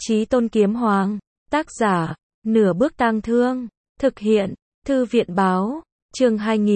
Chí Tôn Kiếm Hoàng, tác giả, Nửa Bước Tang Thương, thực hiện, Thư viện báo, chương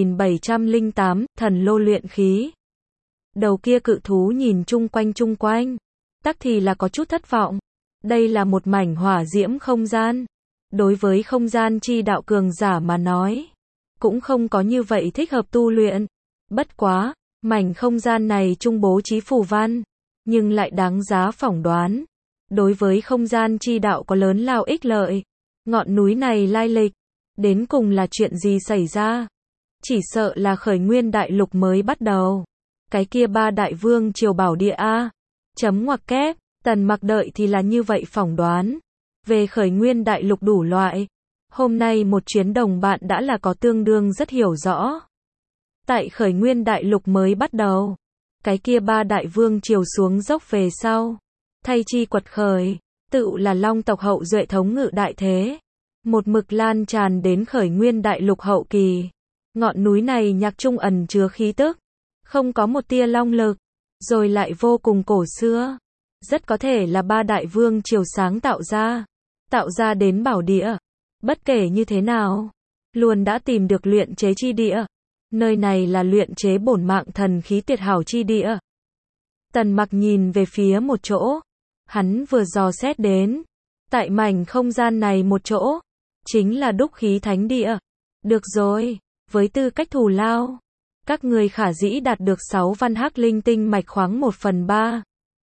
2708, Thần Lô luyện khí. Đầu kia cự thú nhìn chung quanh, tắc thì là có chút thất vọng. Đây là một mảnh hỏa diễm không gian. Đối với không gian chi đạo cường giả mà nói, cũng không có như vậy thích hợp tu luyện. Bất quá, mảnh không gian này trung bố trí phù văn, nhưng lại đáng giá phỏng đoán. Đối với không gian chi đạo có lớn lao ích lợi. Ngọn núi này lai lịch, đến cùng là chuyện gì xảy ra? Chỉ sợ là khởi nguyên đại lục mới bắt đầu. Cái kia ba đại vương triều bảo địa a. Chấm ngoặc kép, Tần Mặc đợi thì là như vậy phỏng đoán. Về khởi nguyên đại lục đủ loại. Hôm nay một chuyến đồng bạn đã là có tương đương rất hiểu rõ. Tại khởi nguyên đại lục mới bắt đầu, cái kia ba đại vương triều xuống dốc về sau. Thay chi quật khởi, tự là long tộc hậu duệ thống ngự đại thế. Một mực lan tràn đến khởi nguyên đại lục hậu kỳ. Ngọn núi này nhạc trung ẩn chứa khí tức, không có một tia long lực, rồi lại vô cùng cổ xưa. Rất có thể là ba đại vương triều sáng tạo ra đến bảo địa. Bất kể như thế nào, luôn đã tìm được luyện chế chi địa. Nơi này là luyện chế bổn mạng thần khí tuyệt hảo chi địa. Tần Mặc nhìn về phía một chỗ, hắn vừa dò xét đến, tại mảnh không gian này một chỗ, chính là đúc khí thánh địa. Được rồi, với tư cách thù lao, các người khả dĩ đạt được 6 văn hắc linh tinh mạch khoáng 1/3.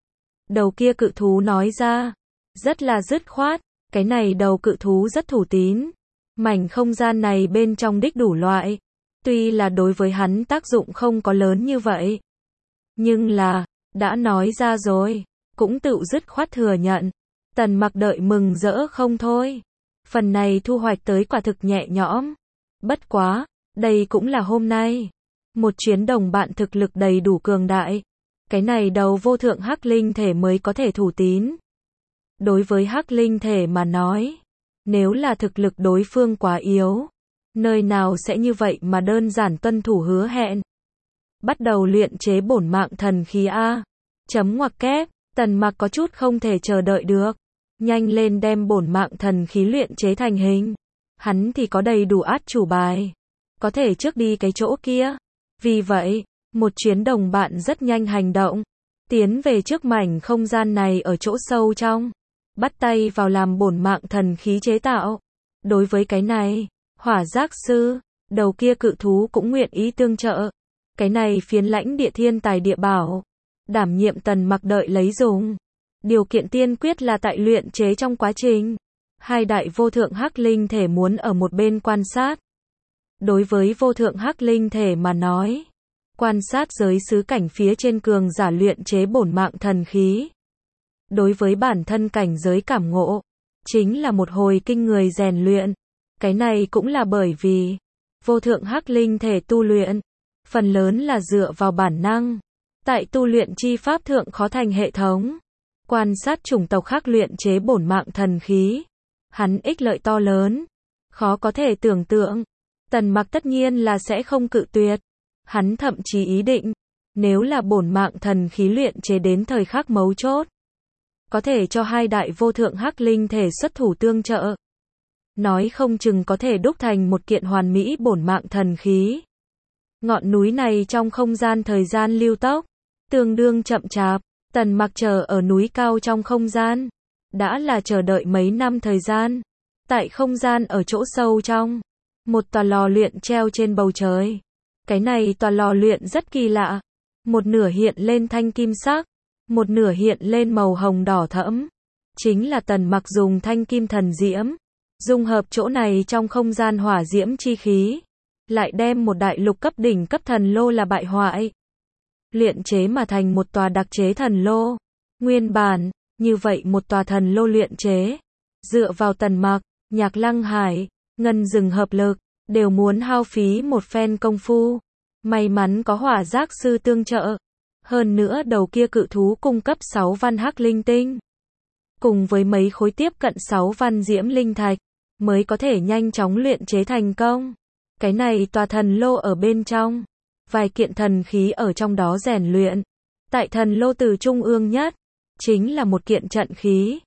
Đầu kia cự thú nói ra, rất là dứt khoát, cái này đầu cự thú rất thủ tín. Mảnh không gian này bên trong đích đủ loại, tuy là đối với hắn tác dụng không có lớn như vậy, nhưng là, đã nói ra rồi, cũng tự dứt khoát thừa nhận. Tần Mặc đợi mừng rỡ không thôi. Phần này thu hoạch tới quả thực nhẹ nhõm. Bất quá, đây cũng là hôm nay. Một chuyến đồng bạn thực lực đầy đủ cường đại. Cái này đầu vô thượng hắc linh thể mới có thể thủ tín. Đối với hắc linh thể mà nói, nếu là thực lực đối phương quá yếu, nơi nào sẽ như vậy mà đơn giản tuân thủ hứa hẹn. Bắt đầu luyện chế bổn mạng thần khí A. Chấm ngoặc kép, Tần Mặc có chút không thể chờ đợi được. Nhanh lên đem bổn mạng thần khí luyện chế thành hình. Hắn thì có đầy đủ át chủ bài. Có thể trước đi cái chỗ kia. Vì vậy, một chuyến đồng bạn rất nhanh hành động. Tiến về trước mảnh không gian này ở chỗ sâu trong. Bắt tay vào làm bổn mạng thần khí chế tạo. Đối với cái này, hỏa giác sư, đầu kia cự thú cũng nguyện ý tương trợ. Cái này phiến lãnh địa thiên tài địa bảo. Đảm nhiệm Tần Mặc đợi lấy dùng. Điều kiện tiên quyết là tại luyện chế trong quá trình. Hai đại vô thượng hắc linh thể muốn ở một bên quan sát. Đối với vô thượng hắc linh thể mà nói, quan sát giới xứ cảnh phía trên cường giả luyện chế bổn mạng thần khí. Đối với bản thân cảnh giới cảm ngộ, chính là một hồi kinh người rèn luyện. Cái này cũng là bởi vì, vô thượng hắc linh thể tu luyện, phần lớn là dựa vào bản năng. Tại tu luyện chi pháp thượng khó thành hệ thống. Quan sát chủng tộc khác luyện chế bổn mạng thần khí. Hắn ích lợi to lớn. Khó có thể tưởng tượng. Tần Mặc tất nhiên là sẽ không cự tuyệt. Hắn thậm chí ý định, nếu là bổn mạng thần khí luyện chế đến thời khắc mấu chốt, có thể cho hai đại vô thượng hắc linh thể xuất thủ tương trợ. Nói không chừng có thể đúc thành một kiện hoàn mỹ bổn mạng thần khí. Ngọn núi này trong không gian thời gian lưu tốc, tương đương chậm chạp. Tần Mặc chờ ở núi cao trong không gian, đã là chờ đợi mấy năm thời gian. Tại không gian ở chỗ sâu trong, một tòa lò luyện treo trên bầu trời. Cái này tòa lò luyện rất kỳ lạ. Một nửa hiện lên thanh kim sắc, một nửa hiện lên màu hồng đỏ thẫm. Chính là Tần Mặc dùng thanh kim thần diễm, dung hợp chỗ này trong không gian hỏa diễm chi khí. Lại đem một đại lục cấp đỉnh cấp thần lô là bại hoại. Luyện chế mà thành một tòa đặc chế thần lô. Nguyên bản, như vậy một tòa thần lô luyện chế, dựa vào Tần Mặc, Nhạc Lăng Hải, Ngân Dừng hợp lực, đều muốn hao phí một phen công phu. May mắn có hỏa giác sư tương trợ. Hơn nữa đầu kia cự thú cung cấp 6 văn hắc linh tinh. Cùng với mấy khối tiếp cận 6 văn diễm linh thạch, mới có thể nhanh chóng luyện chế thành công. Cái này tòa thần lô ở bên trong. Vài kiện thần khí ở trong đó rèn luyện. Tại thần lô từ trung ương nhất, chính là một kiện trận khí.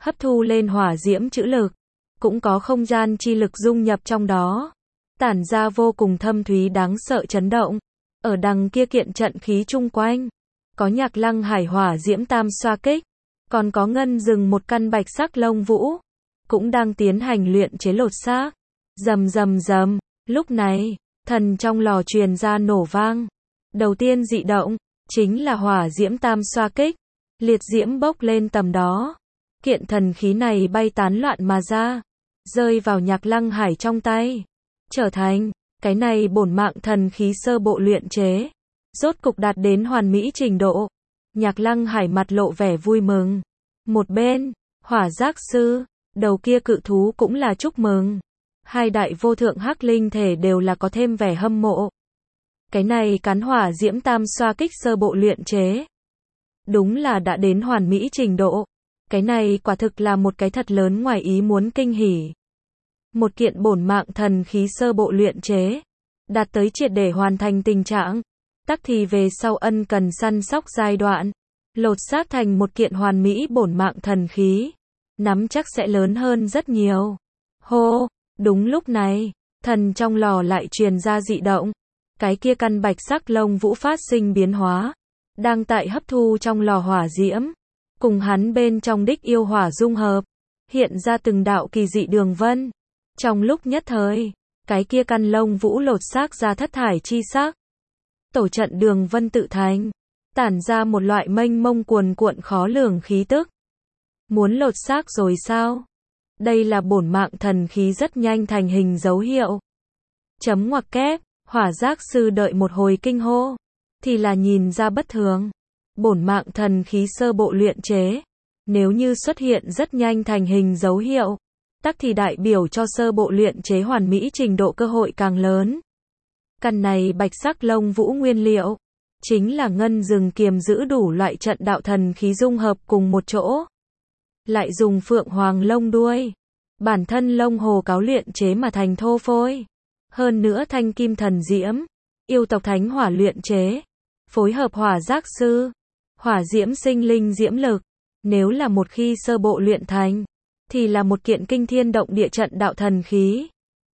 hấp thu lên hỏa diễm trữ lực, cũng có không gian chi lực dung nhập trong đó, tản ra vô cùng thâm thúy đáng sợ chấn động. Ở đằng kia kiện trận khí chung quanh, có Nhạc Lăng Hải hỏa diễm tam xoa kích, còn có Ngân Dừng một căn bạch sắc lông vũ, cũng đang tiến hành luyện chế lột xác. Rầm rầm rầm, lúc này, thần trong lò truyền ra nổ vang. Đầu tiên dị động, chính là hỏa diễm tam xoa kích, liệt diễm bốc lên tầm đó. Kiện thần khí này bay tán loạn mà ra, rơi vào Nhạc Lăng Hải trong tay, trở thành, cái này bổn mạng thần khí sơ bộ luyện chế, rốt cục đạt đến hoàn mỹ trình độ. Nhạc Lăng Hải mặt lộ vẻ vui mừng. Một bên, Hỏa Giác Sư, đầu kia cự thú cũng là chúc mừng. Hai đại vô thượng hắc linh thể đều là có thêm vẻ hâm mộ. Cái này cắn hỏa diễm tam xoa kích sơ bộ luyện chế, đúng là đã đến hoàn mỹ trình độ. Cái này quả thực là một cái thật lớn ngoài ý muốn kinh hỉ. Một kiện bổn mạng thần khí sơ bộ luyện chế, đạt tới triệt để hoàn thành tình trạng, tắc thì về sau ân cần săn sóc giai đoạn, lột xác thành một kiện hoàn mỹ bổn mạng thần khí, nắm chắc sẽ lớn hơn rất nhiều. Hô, đúng lúc này, thần trong lò lại truyền ra dị động. Cái kia căn bạch sắc lông vũ phát sinh biến hóa, đang tại hấp thu trong lò hỏa diễm, cùng hắn bên trong đích yêu hỏa dung hợp, hiện ra từng đạo kỳ dị đường vân. Trong lúc nhất thời, cái kia căn lông vũ lột xác ra thất thải chi sắc. Tổ trận đường vân tự thành, tản ra một loại mênh mông cuồn cuộn khó lường khí tức. Muốn lột xác rồi sao? Đây là bổn mạng thần khí rất nhanh thành hình dấu hiệu. Chấm ngoặc kép, Hỏa Giác Sư đợi một hồi kinh hô, thì là nhìn ra bất thường. Bổn mạng thần khí sơ bộ luyện chế, nếu như xuất hiện rất nhanh thành hình dấu hiệu, tắc thì đại biểu cho sơ bộ luyện chế hoàn mỹ trình độ cơ hội càng lớn. Căn này bạch sắc lông vũ nguyên liệu, chính là Ngân Dừng kiềm giữ đủ loại trận đạo thần khí dung hợp cùng một chỗ. Lại dùng phượng hoàng lông đuôi, bản thân lông hồ cáo luyện chế mà thành thô phôi. Hơn nữa thanh kim thần diễm, yêu tộc thánh hỏa luyện chế, phối hợp Hỏa Giác Sư, hỏa diễm sinh linh diễm lực. Nếu là một khi sơ bộ luyện thành, thì là một kiện kinh thiên động địa trận đạo thần khí.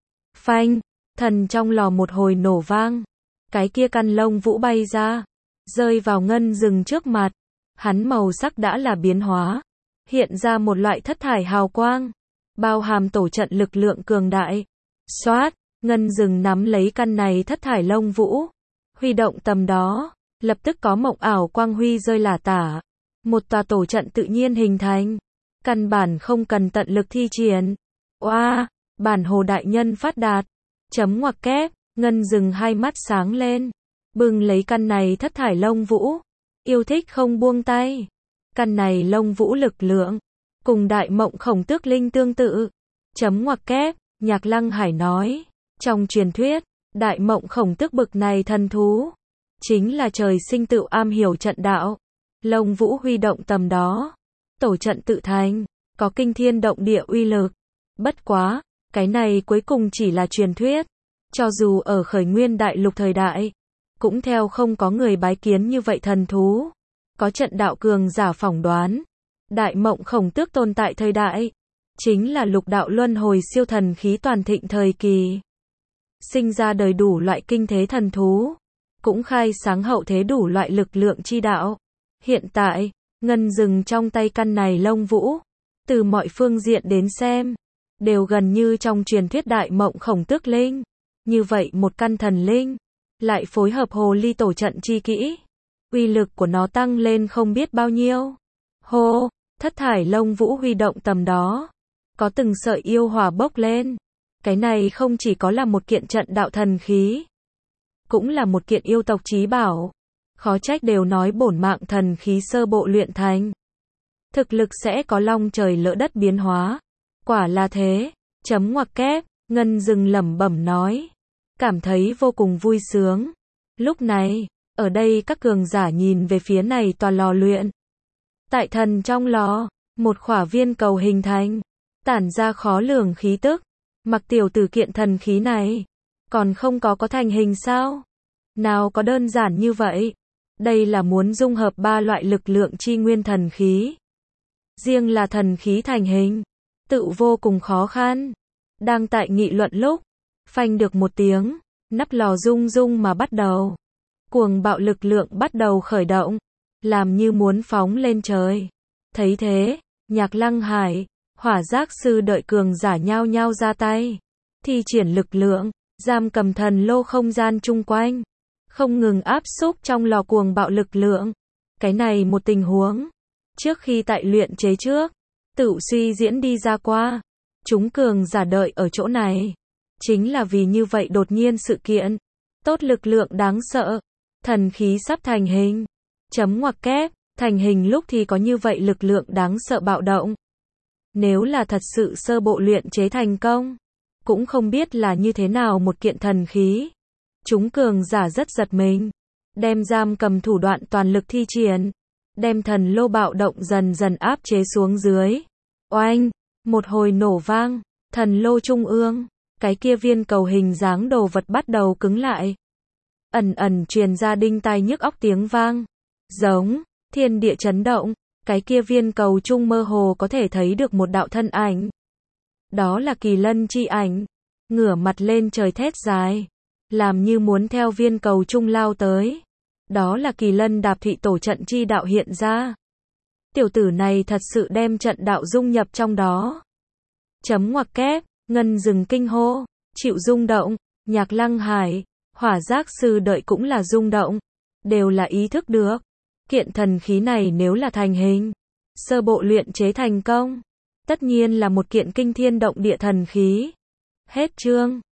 Phanh, thần trong lò một hồi nổ vang, cái kia căn lông vũ bay ra, rơi vào Ngân Dừng trước mặt. Hắn màu sắc đã là biến hóa, hiện ra một loại thất thải hào quang, bao hàm tổ trận lực lượng cường đại. Xoát, Ngân Dừng nắm lấy căn này thất thải lông vũ, huy động tầm đó, lập tức có mộng ảo quang huy rơi lả tả. Một tòa tổ trận tự nhiên hình thành, căn bản không cần tận lực thi triển. Oa, bản hồ đại nhân phát đạt. Chấm ngoặc kép, Ngân Dừng hai mắt sáng lên, bừng lấy căn này thất thải lông vũ, yêu thích không buông tay. Căn này lông vũ lực lượng, cùng Đại Mộng Khổng Tước Linh tương tự. Chấm ngoặc kép, Nhạc Lăng Hải nói, trong truyền thuyết, Đại Mộng Khổng Tước bực này thần thú, chính là trời sinh tự am hiểu trận đạo. Lông vũ huy động tầm đó, tổ trận tự thành, có kinh thiên động địa uy lực. Bất quá, cái này cuối cùng chỉ là truyền thuyết. Cho dù ở khởi nguyên đại lục thời đại, cũng theo không có người bái kiến như vậy thần thú. Có trận đạo cường giả phỏng đoán, Đại Mộng Khổng Tước tồn tại thời đại, chính là lục đạo luân hồi siêu thần khí toàn thịnh thời kỳ. Sinh ra đời đủ loại kinh thế thần thú, cũng khai sáng hậu thế đủ loại lực lượng chi đạo. Hiện tại, Ngân Dừng trong tay căn này lông vũ, từ mọi phương diện đến xem, đều gần như trong truyền thuyết Đại Mộng Khổng Tước Linh. Như vậy một căn thần linh, lại phối hợp hồ ly tổ trận chi kỹ, uy lực của nó tăng lên không biết bao nhiêu. Hô, thất thải lông vũ huy động tầm đó, có từng sợi yêu hỏa bốc lên. Cái này không chỉ có là một kiện trận đạo thần khí, cũng là một kiện yêu tộc chí bảo. Khó trách đều nói bổn mạng thần khí sơ bộ luyện thành, thực lực sẽ có long trời lỡ đất biến hóa. Quả là thế. Chấm ngoặc kép, Ngân Dừng lẩm bẩm nói, cảm thấy vô cùng vui sướng. Lúc này, ở đây các cường giả nhìn về phía này tòa lò luyện. Tại thần trong lò, một khỏa viên cầu hình thành, tản ra khó lường khí tức. Mặc tiểu tử kiện thần khí này, còn không có thành hình sao? Nào có đơn giản như vậy. Đây là muốn dung hợp ba loại lực lượng chi nguyên thần khí. riêng là thần khí thành hình, tự vô cùng khó khăn. Đang tại nghị luận lúc, phanh được một tiếng, nắp lò rung rung mà bắt đầu. Cuồng bạo lực lượng bắt đầu khởi động, làm như muốn phóng lên trời. Thấy thế, Nhạc Lăng Hải, Hỏa Giác Sư đợi cường giả nhao nhao ra tay, thi triển lực lượng, giam cầm thần lô không gian chung quanh, không ngừng áp xúc trong lò cuồng bạo lực lượng. Cái này một tình huống, trước khi tại luyện chế trước, tự suy diễn đi ra qua. Chúng cường giả đợi ở chỗ này, chính là vì như vậy đột nhiên sự kiện. Tốt lực lượng đáng sợ, thần khí sắp thành hình. Chấm ngoặc kép, thành hình lúc thì có như vậy lực lượng đáng sợ bạo động. Nếu là thật sự sơ bộ luyện chế thành công, cũng không biết là như thế nào một kiện thần khí. Chúng cường giả rất giật mình, đem giam cầm thủ đoạn toàn lực thi triển, đem thần lô bạo động dần dần áp chế xuống dưới. Oanh, một hồi nổ vang, thần lô trung ương, cái kia viên cầu hình dáng đồ vật bắt đầu cứng lại. Ẩn ẩn truyền ra đinh tai nhức óc tiếng vang, giống thiên địa chấn động, cái kia viên cầu trung mơ hồ có thể thấy được một đạo thân ảnh. Đó là Kỳ Lân chi ảnh, ngửa mặt lên trời thét dài, làm như muốn theo viên cầu trung lao tới. Đó là Kỳ Lân Đạp Thị Tổ trận chi đạo hiện ra. Tiểu tử này thật sự đem trận đạo dung nhập trong đó. Chấm ngoặc kép, ngân rừng kinh hô, chịu rung động, Nhạc Lăng Hải, Hỏa Giác Sư đợi cũng là rung động, đều là ý thức được. Kiện thần khí này nếu là thành hình, sơ bộ luyện chế thành công, tất nhiên là một kiện kinh thiên động địa thần khí. Hết chương.